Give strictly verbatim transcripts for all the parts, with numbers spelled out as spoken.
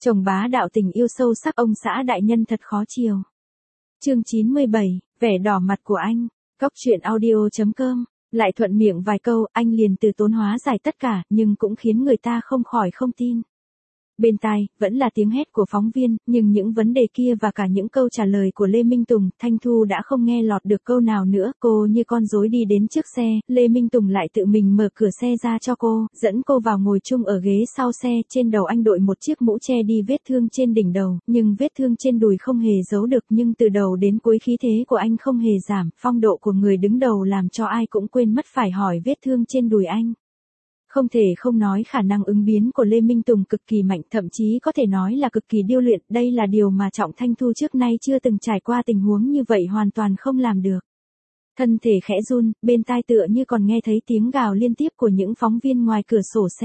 Chồng bá đạo tình yêu sâu sắc ông xã đại nhân thật khó chiều. Chương chín mươi bảy, vẻ đỏ mặt của anh. Cóc truyện audio chấm com. Lại thuận miệng vài câu, anh liền từ tốn hóa giải tất cả, nhưng cũng khiến người ta không khỏi không tin. Bên tai, vẫn là tiếng hét của phóng viên, nhưng những vấn đề kia và cả những câu trả lời của Lê Minh Tùng, Thanh Thu đã không nghe lọt được câu nào nữa. Cô như con rối đi đến trước xe, Lê Minh Tùng lại tự mình mở cửa xe ra cho cô, dẫn cô vào ngồi chung ở ghế sau xe. Trên đầu anh đội một chiếc mũ che đi vết thương trên đỉnh đầu, nhưng vết thương trên đùi không hề giấu được. Nhưng từ đầu đến cuối khí thế của anh không hề giảm, phong độ của người đứng đầu làm cho ai cũng quên mất phải hỏi vết thương trên đùi anh. Không thể không nói khả năng ứng biến của Lê Minh Tùng cực kỳ mạnh, thậm chí có thể nói là cực kỳ điêu luyện. Đây là điều mà Trọng Thanh Thu trước nay chưa từng trải qua tình huống như vậy hoàn toàn không làm được. Thân thể khẽ run, bên tai tựa như còn nghe thấy tiếng gào liên tiếp của những phóng viên ngoài cửa sổ xe.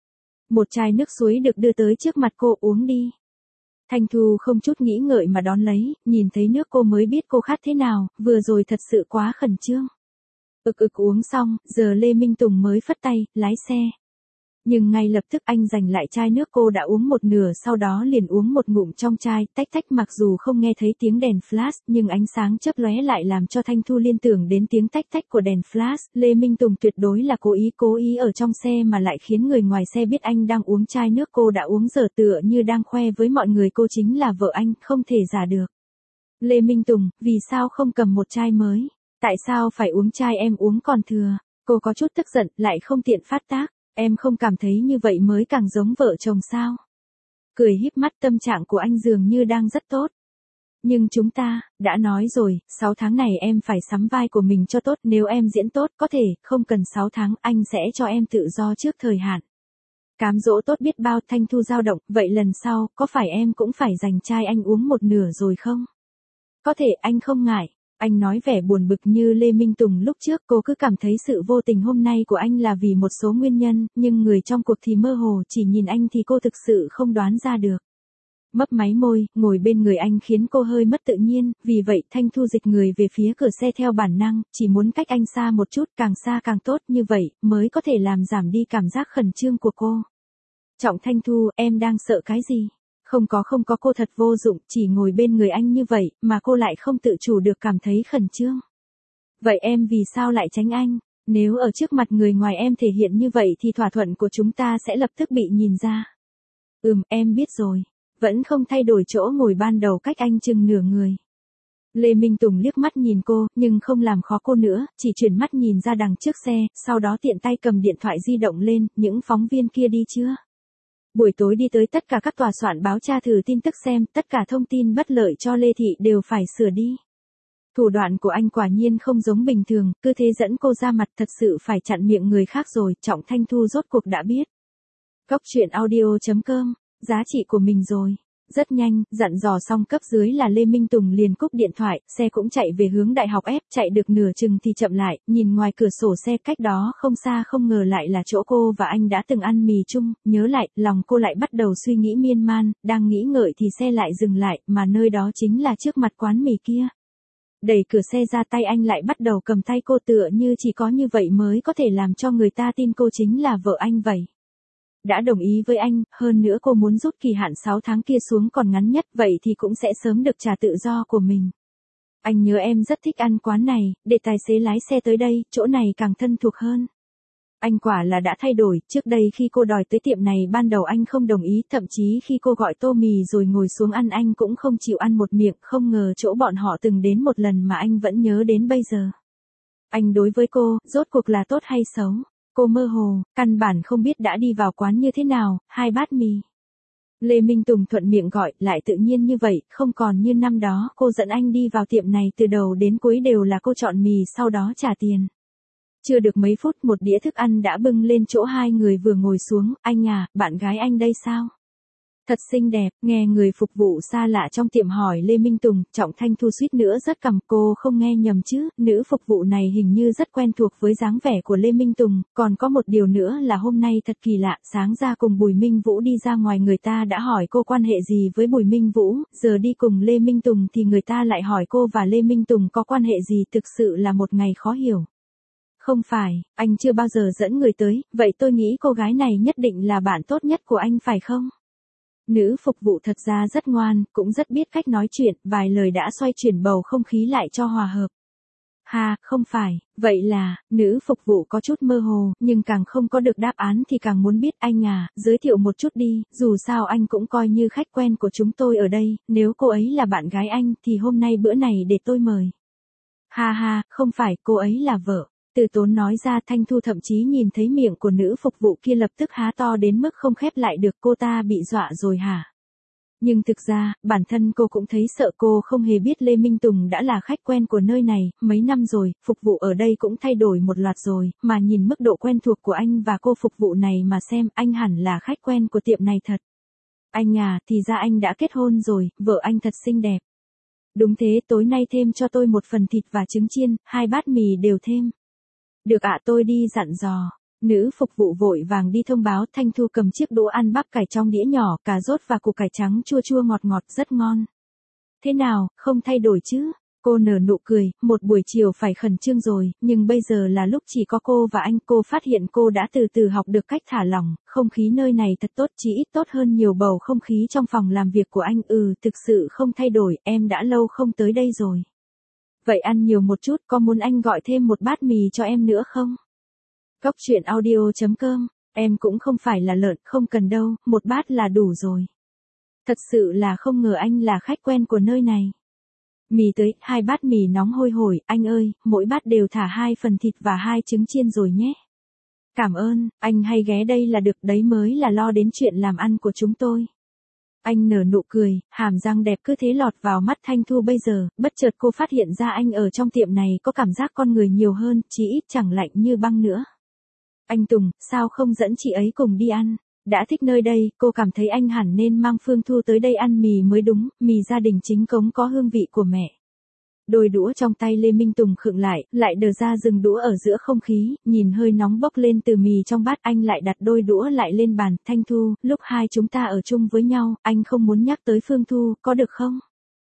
Một chai nước suối được đưa tới trước mặt cô, uống đi. Thanh Thu không chút nghĩ ngợi mà đón lấy, nhìn thấy nước cô mới biết cô khát thế nào, vừa rồi thật sự quá khẩn trương. Ực ực uống xong, giờ Lê Minh Tùng mới phất tay, lái xe. Nhưng ngay lập tức anh giành lại chai nước cô đã uống một nửa, sau đó liền uống một ngụm trong chai, tách tách. Mặc dù không nghe thấy tiếng đèn flash, nhưng ánh sáng chớp lóe lại làm cho Thanh Thu liên tưởng đến tiếng tách tách của đèn flash. Lê Minh Tùng tuyệt đối là cố ý cố ý ở trong xe mà lại khiến người ngoài xe biết anh đang uống chai nước cô đã uống, giờ tựa như đang khoe với mọi người cô chính là vợ anh, không thể giả được. Lê Minh Tùng, vì sao không cầm một chai mới? Tại sao phải uống chai em uống còn thừa? Cô có chút tức giận, lại không tiện phát tác. Em không cảm thấy như vậy mới càng giống vợ chồng sao? Cười híp mắt, tâm trạng của anh dường như đang rất tốt. Nhưng chúng ta, đã nói rồi, sáu tháng này em phải sắm vai của mình cho tốt. Nếu em diễn tốt, có thể, không cần sáu tháng, anh sẽ cho em tự do trước thời hạn. Cám dỗ tốt biết bao. Thanh Thu dao động, vậy lần sau, có phải em cũng phải dành chai anh uống một nửa rồi không? Có thể, anh không ngại. Anh nói vẻ buồn bực như Lê Minh Tùng lúc trước. Cô cứ cảm thấy sự vô tình hôm nay của anh là vì một số nguyên nhân, nhưng người trong cuộc thì mơ hồ, chỉ nhìn anh thì cô thực sự không đoán ra được. Mấp máy môi, ngồi bên người anh khiến cô hơi mất tự nhiên, vì vậy Thanh Thu dịch người về phía cửa xe theo bản năng, chỉ muốn cách anh xa một chút, càng xa càng tốt, như vậy mới có thể làm giảm đi cảm giác khẩn trương của cô. Trọng Thanh Thu, em đang sợ cái gì? Không có không có cô thật vô dụng, chỉ ngồi bên người anh như vậy, mà cô lại không tự chủ được cảm thấy khẩn trương. Vậy em vì sao lại tránh anh? Nếu ở trước mặt người ngoài em thể hiện như vậy thì thỏa thuận của chúng ta sẽ lập tức bị nhìn ra. Ừm, em biết rồi. Vẫn không thay đổi chỗ ngồi ban đầu cách anh chừng nửa người. Lê Minh Tùng liếc mắt nhìn cô, nhưng không làm khó cô nữa, chỉ chuyển mắt nhìn ra đằng trước xe, sau đó tiện tay cầm điện thoại di động lên. Những phóng viên kia đi chưa? Buổi tối đi tới tất cả các tòa soạn báo tra thử tin tức xem, tất cả thông tin bất lợi cho Lê Thị đều phải sửa đi. Thủ đoạn của anh quả nhiên không giống bình thường, cứ thế dẫn cô ra mặt, thật sự phải chặn miệng người khác rồi. Trọng Thanh Thu rốt cuộc đã biết. Cóc truyện audio chấm com, giá trị của mình rồi. Rất nhanh, dặn dò xong cấp dưới là Lê Minh Tùng liền cúp điện thoại, xe cũng chạy về hướng đại học F, chạy được nửa chừng thì chậm lại, nhìn ngoài cửa sổ xe cách đó không xa không ngờ lại là chỗ cô và anh đã từng ăn mì chung, nhớ lại, lòng cô lại bắt đầu suy nghĩ miên man, đang nghĩ ngợi thì xe lại dừng lại, mà nơi đó chính là trước mặt quán mì kia. Đẩy cửa xe ra, tay anh lại bắt đầu cầm tay cô, tựa như chỉ có như vậy mới có thể làm cho người ta tin cô chính là vợ anh vậy. Đã đồng ý với anh, hơn nữa cô muốn rút kỳ hạn sáu tháng kia xuống còn ngắn nhất, vậy thì cũng sẽ sớm được trả tự do của mình. Anh nhớ em rất thích ăn quán này, để tài xế lái xe tới đây, chỗ này càng thân thuộc hơn. Anh quả là đã thay đổi, trước đây khi cô đòi tới tiệm này ban đầu anh không đồng ý, thậm chí khi cô gọi tô mì rồi ngồi xuống ăn anh cũng không chịu ăn một miệng, không ngờ chỗ bọn họ từng đến một lần mà anh vẫn nhớ đến bây giờ. Anh đối với cô, rốt cuộc là tốt hay xấu? Cô mơ hồ, căn bản không biết đã đi vào quán như thế nào, hai bát mì. Lê Minh Tùng thuận miệng gọi, lại tự nhiên như vậy, không còn như năm đó, cô dẫn anh đi vào tiệm này từ đầu đến cuối đều là cô chọn mì sau đó trả tiền. Chưa được mấy phút một đĩa thức ăn đã bưng lên chỗ hai người vừa ngồi xuống, anh à, bạn gái anh đây sao? Thật xinh đẹp, nghe người phục vụ xa lạ trong tiệm hỏi Lê Minh Tùng, Trọng Thanh Thu suýt nữa rất cằm, cô không nghe nhầm chứ, nữ phục vụ này hình như rất quen thuộc với dáng vẻ của Lê Minh Tùng, còn có một điều nữa là hôm nay thật kỳ lạ, sáng ra cùng Bùi Minh Vũ đi ra ngoài người ta đã hỏi cô quan hệ gì với Bùi Minh Vũ, giờ đi cùng Lê Minh Tùng thì người ta lại hỏi cô và Lê Minh Tùng có quan hệ gì, thực sự là một ngày khó hiểu. Không phải, anh chưa bao giờ dẫn người tới, vậy tôi nghĩ cô gái này nhất định là bạn tốt nhất của anh phải không? Nữ phục vụ thật ra rất ngoan, cũng rất biết cách nói chuyện, vài lời đã xoay chuyển bầu không khí lại cho hòa hợp. Ha, không phải, vậy là, nữ phục vụ có chút mơ hồ, nhưng càng không có được đáp án thì càng muốn biết. Anh à, giới thiệu một chút đi, dù sao anh cũng coi như khách quen của chúng tôi ở đây, nếu cô ấy là bạn gái anh thì hôm nay bữa này để tôi mời. Ha ha, không phải, cô ấy là vợ. Từ Tốn nói ra. Thanh Thu thậm chí nhìn thấy miệng của nữ phục vụ kia lập tức há to đến mức không khép lại được. Cô ta bị dọa rồi hả? Nhưng thực ra, bản thân cô cũng thấy sợ. Cô không hề biết Lê Minh Tùng đã là khách quen của nơi này, mấy năm rồi, phục vụ ở đây cũng thay đổi một loạt rồi, mà nhìn mức độ quen thuộc của anh và cô phục vụ này mà xem, anh hẳn là khách quen của tiệm này thật. Anh à, thì ra anh đã kết hôn rồi, vợ anh thật xinh đẹp. Đúng thế, tối nay thêm cho tôi một phần thịt và trứng chiên, hai bát mì đều thêm. Được ạ, tôi đi dặn dò. Nữ phục vụ vội vàng đi thông báo. Thanh Thu cầm chiếc đũa ăn bắp cải trong đĩa nhỏ, cà rốt và củ cải trắng chua chua ngọt ngọt rất ngon. Thế nào, không thay đổi chứ? Cô nở nụ cười, một buổi chiều phải khẩn trương rồi, nhưng bây giờ là lúc chỉ có cô và anh. Cô phát hiện cô đã từ từ học được cách thả lỏng, không khí nơi này thật tốt, chỉ ít tốt hơn nhiều bầu không khí trong phòng làm việc của anh. Ừ, thực sự không thay đổi, em đã lâu không tới đây rồi. Vậy ăn nhiều một chút, có muốn anh gọi thêm một bát mì cho em nữa không? Cốc truyện audio chấm com, em cũng không phải là lợn, không cần đâu, một bát là đủ rồi. Thật sự là không ngờ anh là khách quen của nơi này. Mì tới, hai bát mì nóng hôi hổi, anh ơi, mỗi bát đều thả hai phần thịt và hai trứng chiên rồi nhé. Cảm ơn, anh hay ghé đây là được, đấy mới là lo đến chuyện làm ăn của chúng tôi. Anh nở nụ cười, hàm răng đẹp cứ thế lọt vào mắt Thanh Thu bây giờ, bất chợt cô phát hiện ra anh ở trong tiệm này có cảm giác con người nhiều hơn, chỉ ít chẳng lạnh như băng nữa. Anh Tùng, sao không dẫn chị ấy cùng đi ăn? Đã thích nơi đây, cô cảm thấy anh hẳn nên mang Phương Thu tới đây ăn mì mới đúng, mì gia đình chính cống có hương vị của mẹ. Đôi đũa trong tay Lê Minh Tùng khựng lại, lại đờ ra dừng đũa ở giữa không khí, nhìn hơi nóng bốc lên từ mì trong bát. Anh lại đặt đôi đũa lại lên bàn. Thanh Thu, lúc hai chúng ta ở chung với nhau, anh không muốn nhắc tới Phương Thu, có được không?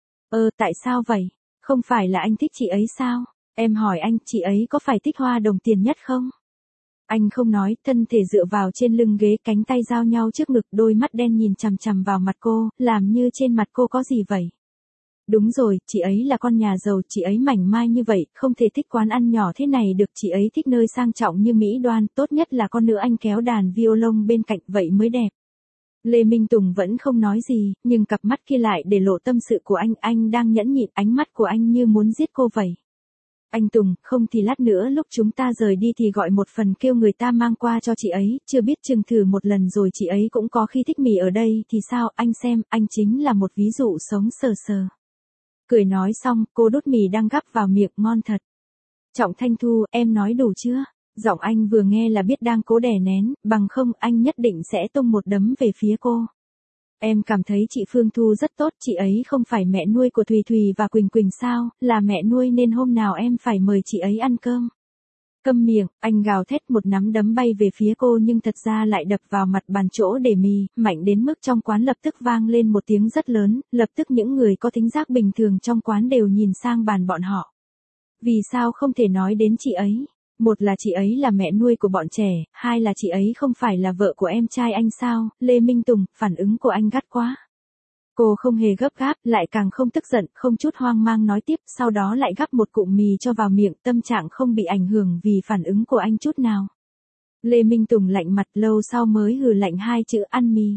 Ờ, tại sao vậy? Không phải là anh thích chị ấy sao? Em hỏi anh, chị ấy có phải thích hoa đồng tiền nhất không? Anh không nói, thân thể dựa vào trên lưng ghế, cánh tay giao nhau trước ngực, đôi mắt đen nhìn chằm chằm vào mặt cô, làm như trên mặt cô có gì vậy? Đúng rồi, chị ấy là con nhà giàu, chị ấy mảnh mai như vậy, không thể thích quán ăn nhỏ thế này được, chị ấy thích nơi sang trọng như Mỹ Đoan, tốt nhất là con nữ anh kéo đàn violon bên cạnh, vậy mới đẹp. Lê Minh Tùng vẫn không nói gì, nhưng cặp mắt kia lại để lộ tâm sự của anh, anh đang nhẫn nhịn, ánh mắt của anh như muốn giết cô vậy. Anh Tùng, không thì lát nữa lúc chúng ta rời đi thì gọi một phần kêu người ta mang qua cho chị ấy, chưa biết chừng thử một lần rồi chị ấy cũng có khi thích mì ở đây thì sao, anh xem, anh chính là một ví dụ sống sờ sờ. Cười nói xong, cô đút mì đang gắp vào miệng, ngon thật. Trọng Thanh Thu, em nói đủ chưa? Giọng anh vừa nghe là biết đang cố đè nén, bằng không anh nhất định sẽ tung một đấm về phía cô. Em cảm thấy chị Phương Thu rất tốt, chị ấy không phải mẹ nuôi của Thùy Thùy và Quỳnh Quỳnh sao, là mẹ nuôi nên hôm nào em phải mời chị ấy ăn cơm. Câm miệng, anh gào thét, một nắm đấm bay về phía cô nhưng thật ra lại đập vào mặt bàn chỗ để mì, mạnh đến mức trong quán lập tức vang lên một tiếng rất lớn, lập tức những người có thính giác bình thường trong quán đều nhìn sang bàn bọn họ. Vì sao không thể nói đến chị ấy? Một là chị ấy là mẹ nuôi của bọn trẻ, hai là chị ấy không phải là vợ của em trai anh sao? Lê Minh Tùng, phản ứng của anh gắt quá. Cô không hề gấp gáp, lại càng không tức giận, không chút hoang mang nói tiếp, sau đó lại gắp một cụm mì cho vào miệng, tâm trạng không bị ảnh hưởng vì phản ứng của anh chút nào. Lê Minh Tùng lạnh mặt, lâu sau mới hừ lạnh hai chữ ăn mì.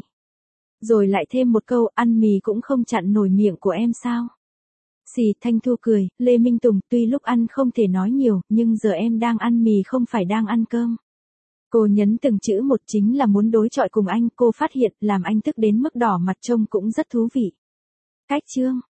Rồi lại thêm một câu, ăn mì cũng không chặn nổi miệng của em sao? Xì, Thanh Thu cười, Lê Minh Tùng, tuy lúc ăn không thể nói nhiều, nhưng giờ em đang ăn mì không phải đang ăn cơm. Cô nhấn từng chữ một, chính là muốn đối chọi cùng anh, cô phát hiện, làm anh tức đến mức đỏ mặt trông cũng rất thú vị. Cách chương.